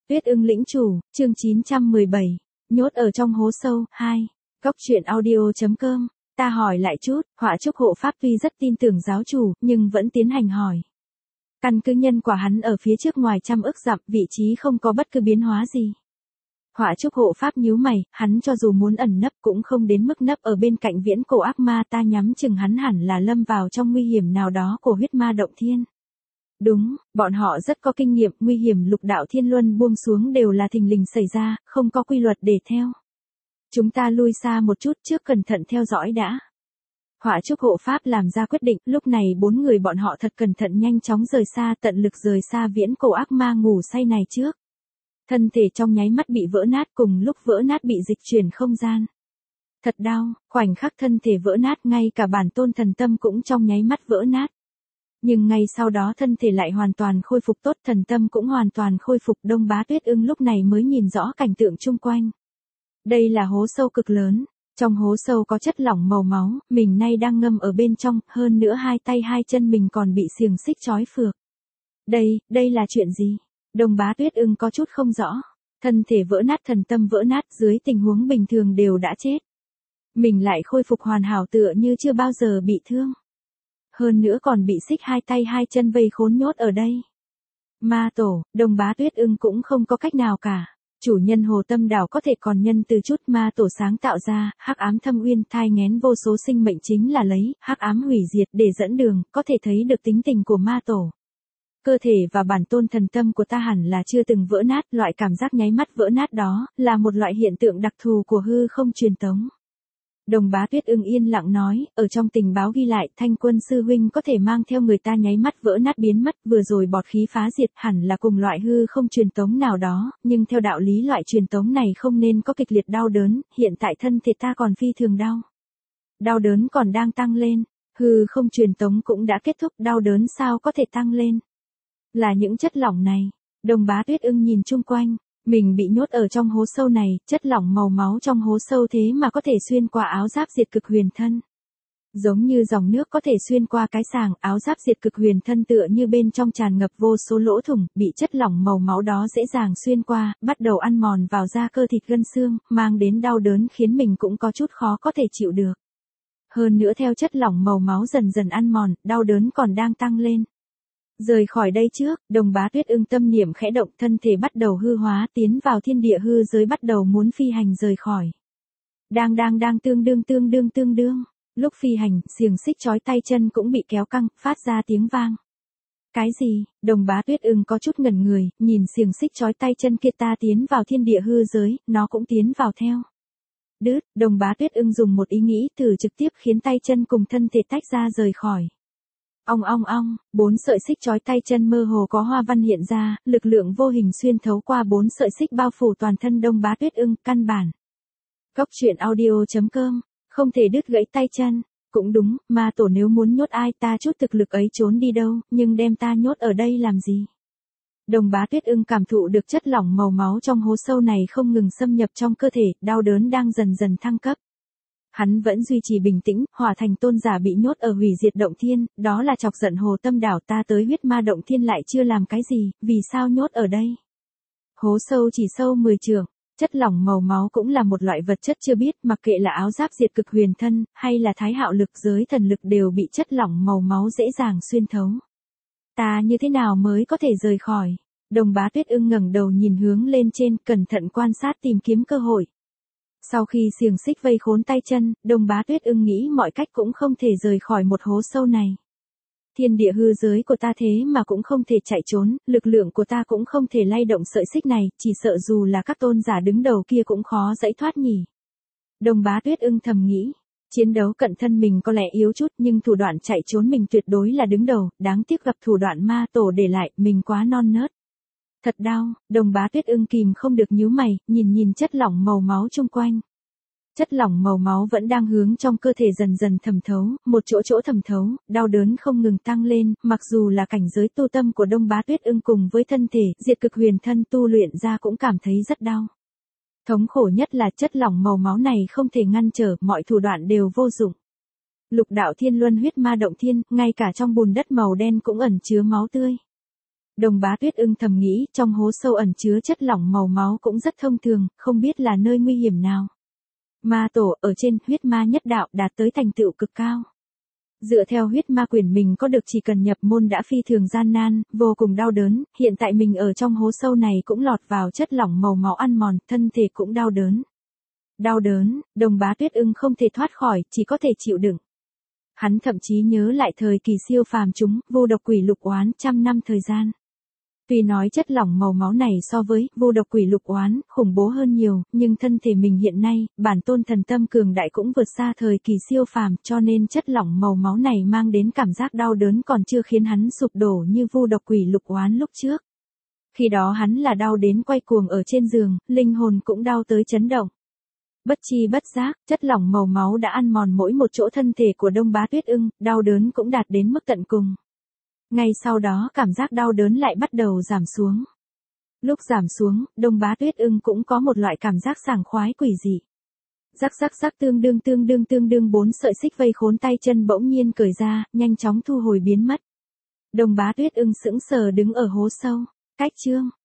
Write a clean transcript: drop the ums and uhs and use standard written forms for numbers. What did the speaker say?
Tuyết ưng lĩnh chủ, chương 917, nhốt ở trong hố sâu, 2. Cốc truyện audio.com, ta hỏi lại chút, họa trúc hộ pháp tuy rất tin tưởng giáo chủ, nhưng vẫn tiến hành hỏi. Căn cứ nhân quả hắn ở phía trước ngoài trăm ức dặm, vị trí không có bất cứ biến hóa gì. Họa trúc hộ pháp nhíu mày, hắn cho dù muốn ẩn nấp cũng không đến mức nấp ở bên cạnh viễn cổ ác ma, ta nhắm chừng hắn hẳn là lâm vào trong nguy hiểm nào đó của huyết ma động thiên. Đúng, bọn họ rất có kinh nghiệm, nguy hiểm lục đạo thiên luân buông xuống đều là thình lình xảy ra, không có quy luật để theo. Chúng ta lui xa một chút trước cẩn thận theo dõi đã. Họa trúc hộ pháp làm ra quyết định, lúc này 4 người bọn họ thật cẩn thận nhanh chóng rời xa, tận lực rời xa viễn cổ ác ma ngủ say này trước. Thân thể trong nháy mắt bị vỡ nát, cùng lúc vỡ nát bị dịch chuyển không gian. Thật đau, khoảnh khắc thân thể vỡ nát, ngay cả bản tôn thần tâm cũng trong nháy mắt vỡ nát. Nhưng ngay sau đó thân thể lại hoàn toàn khôi phục tốt, thần tâm cũng hoàn toàn khôi phục. Đông Bá Tuyết ưng lúc này mới nhìn rõ cảnh tượng chung quanh. Đây là hố sâu cực lớn, trong hố sâu có chất lỏng màu máu, mình nay đang ngâm ở bên trong, hơn nữa hai tay hai chân mình còn bị xiềng xích trói phược. Đây là chuyện gì? Đông Bá Tuyết ưng có chút không rõ, thân thể vỡ nát, thần tâm vỡ nát, dưới tình huống bình thường đều đã chết. Mình lại khôi phục hoàn hảo tựa như chưa bao giờ bị thương. Hơn nữa còn bị xích hai tay hai chân vây khốn nhốt ở đây. Ma tổ, Đông Bá Tuyết ưng cũng không có cách nào cả. Chủ nhân Hồ Tâm Đảo có thể còn nhân từ chút ma tổ sáng tạo ra, hắc ám thâm uyên thai nghén vô số sinh mệnh chính là lấy hắc ám hủy diệt để dẫn đường, có thể thấy được tính tình của ma tổ. Cơ thể và bản tôn thần tâm của ta hẳn là chưa từng vỡ nát, loại cảm giác nháy mắt vỡ nát đó là một loại hiện tượng đặc thù của hư không truyền tống. Đông Bá Tuyết ưng yên lặng nói, ở trong tình báo ghi lại, Thanh Quân sư huynh có thể mang theo người ta nháy mắt vỡ nát biến mất, vừa rồi bọt khí phá diệt hẳn là cùng loại hư không truyền tống nào đó, nhưng theo đạo lý loại truyền tống này không nên có kịch liệt đau đớn, hiện tại thân thể ta còn phi thường đau. Đau đớn còn đang tăng lên, hư không truyền tống cũng đã kết thúc, đau đớn sao có thể tăng lên? Là những chất lỏng này. Đông Bá Tuyết ưng nhìn chung quanh. Mình bị nhốt ở trong hố sâu này, chất lỏng màu máu trong hố sâu thế mà có thể xuyên qua áo giáp diệt cực huyền thân. Giống như dòng nước có thể xuyên qua cái sàng, áo giáp diệt cực huyền thân tựa như bên trong tràn ngập vô số lỗ thủng, bị chất lỏng màu máu đó dễ dàng xuyên qua, bắt đầu ăn mòn vào da cơ thịt gân xương, mang đến đau đớn khiến mình cũng có chút khó có thể chịu được. Hơn nữa theo chất lỏng màu máu dần dần ăn mòn, đau đớn còn đang tăng lên. Rời khỏi đây trước, Đông Bá Tuyết ưng tâm niệm khẽ động, thân thể bắt đầu hư hóa, tiến vào thiên địa hư giới, bắt đầu muốn phi hành rời khỏi. Đang tương đương. Lúc phi hành, xiềng xích trói tay chân cũng bị kéo căng, phát ra tiếng vang. Cái gì? Đông Bá Tuyết ưng có chút ngẩn người, nhìn xiềng xích trói tay chân kia, ta tiến vào thiên địa hư giới, nó cũng tiến vào theo. Đông Bá Tuyết ưng dùng một ý nghĩ thử trực tiếp khiến tay chân cùng thân thể tách ra rời khỏi. Ong, 4 sợi xích trói tay chân mơ hồ có hoa văn hiện ra, lực lượng vô hình xuyên thấu qua 4 sợi xích bao phủ toàn thân Đông Bá Tuyết ưng, căn bản. Cốc truyện audio.com, không thể đứt gãy tay chân. Cũng đúng, ma tổ nếu muốn nhốt ai, ta chút thực lực ấy trốn đi đâu, nhưng đem ta nhốt ở đây làm gì? Đông Bá Tuyết ưng cảm thụ được chất lỏng màu máu trong hố sâu này không ngừng xâm nhập trong cơ thể, đau đớn đang dần dần thăng cấp. Hắn vẫn duy trì bình tĩnh, Hỏa Thành tôn giả bị nhốt ở hủy diệt động thiên, đó là chọc giận Hồ Tâm Đảo, ta tới huyết ma động thiên lại chưa làm cái gì, vì sao nhốt ở đây? Hố sâu chỉ sâu 10 trượng, chất lỏng màu máu cũng là một loại vật chất chưa biết, mặc kệ là áo giáp diệt cực huyền thân, hay là thái hạo lực giới thần lực đều bị chất lỏng màu máu dễ dàng xuyên thấu. Ta như thế nào mới có thể rời khỏi? Đông Bá Tuyết ưng ngẩng đầu nhìn hướng lên trên, cẩn thận quan sát tìm kiếm cơ hội. Sau khi xiềng xích vây khốn tay chân, Đông Bá Tuyết ưng nghĩ mọi cách cũng không thể rời khỏi một hố sâu này. Thiên địa hư giới của ta thế mà cũng không thể chạy trốn, lực lượng của ta cũng không thể lay động sợi xích này, chỉ sợ dù là các tôn giả đứng đầu kia cũng khó dãy thoát nhỉ. Đông Bá Tuyết ưng thầm nghĩ, chiến đấu cận thân mình có lẽ yếu chút nhưng thủ đoạn chạy trốn mình tuyệt đối là đứng đầu, đáng tiếc gặp thủ đoạn ma tổ để lại, mình quá non nớt. Thật đau, Đông Bá Tuyết ưng kìm không được nhíu mày, nhìn chất lỏng màu máu chung quanh. Chất lỏng màu máu vẫn đang hướng trong cơ thể dần dần thẩm thấu, một chỗ thẩm thấu, đau đớn không ngừng tăng lên, mặc dù là cảnh giới tu tâm của Đông Bá Tuyết ưng cùng với thân thể, diệt cực huyền thân tu luyện ra cũng cảm thấy rất đau. Thống khổ nhất là chất lỏng màu máu này không thể ngăn trở, mọi thủ đoạn đều vô dụng. Lục đạo thiên luân huyết ma động thiên, ngay cả trong bùn đất màu đen cũng ẩn chứa máu tươi. Đồng Bá Tuyết Ưng thầm nghĩ, trong hố sâu ẩn chứa chất lỏng màu máu cũng rất thông thường, không biết là nơi nguy hiểm nào. Ma tổ ở trên huyết ma nhất đạo đạt tới thành tựu cực cao. Dựa theo huyết ma quyển mình có được chỉ cần nhập môn đã phi thường gian nan, vô cùng đau đớn, hiện tại mình ở trong hố sâu này cũng lọt vào chất lỏng màu máu ăn mòn, thân thể cũng đau đớn. Đau đớn, Đồng Bá Tuyết Ưng không thể thoát khỏi, chỉ có thể chịu đựng. Hắn thậm chí nhớ lại thời kỳ siêu phàm chúng, vô độc quỷ lục oán 100 năm thời gian. Tuy nói chất lỏng màu máu này so với vô độc quỷ lục oán khủng bố hơn nhiều, nhưng thân thể mình hiện nay, bản tôn thần tâm cường đại cũng vượt xa thời kỳ siêu phàm, cho nên chất lỏng màu máu này mang đến cảm giác đau đớn còn chưa khiến hắn sụp đổ như vô độc quỷ lục oán lúc trước. Khi đó hắn là đau đến quay cuồng ở trên giường, linh hồn cũng đau tới chấn động. Bất chi bất giác, chất lỏng màu máu đã ăn mòn mỗi một chỗ thân thể của Đông Bá Tuyết Ưng, đau đớn cũng đạt đến mức tận cùng. Ngay sau đó cảm giác đau đớn lại bắt đầu giảm xuống. Lúc giảm xuống, Đông Bá Tuyết Ưng cũng có một loại cảm giác sảng khoái quỷ dị. Rắc rắc rắc tương đương 4 sợi xích vây khốn tay chân bỗng nhiên cởi ra, nhanh chóng thu hồi biến mất. Đông Bá Tuyết Ưng sững sờ đứng ở hố sâu. Cách chương